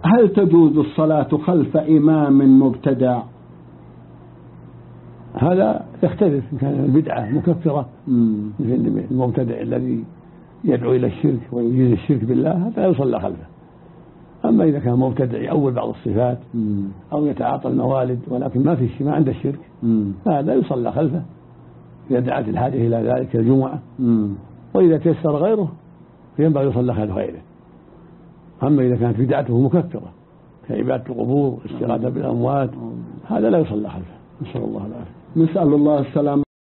هل تجوز الصلاة خلف إمام مبتدع؟ هذا يختلف إن كان البدعة مكفرة مثل المبتدع الذي يدعو إلى الشرك ويجيز الشرك بالله هذا لا يصلى خلفه. أما إذا كان مبتدع يأول بعض الصفات أو يتعاطى الموالد ولكن ما عنده الشرك فهذا يصلى خلفه إذا دعت الحاجة إلى ذلك الجمعة، وإذا تيسر غيره فينبغي يصلى خلف غيره. أما إذا كانت بدعته مكفرة كعبادة القبور والاستغاثة بالأموات هذا لا يصلى خلفه. نسأل الله العافية. نسأل الله السلامة.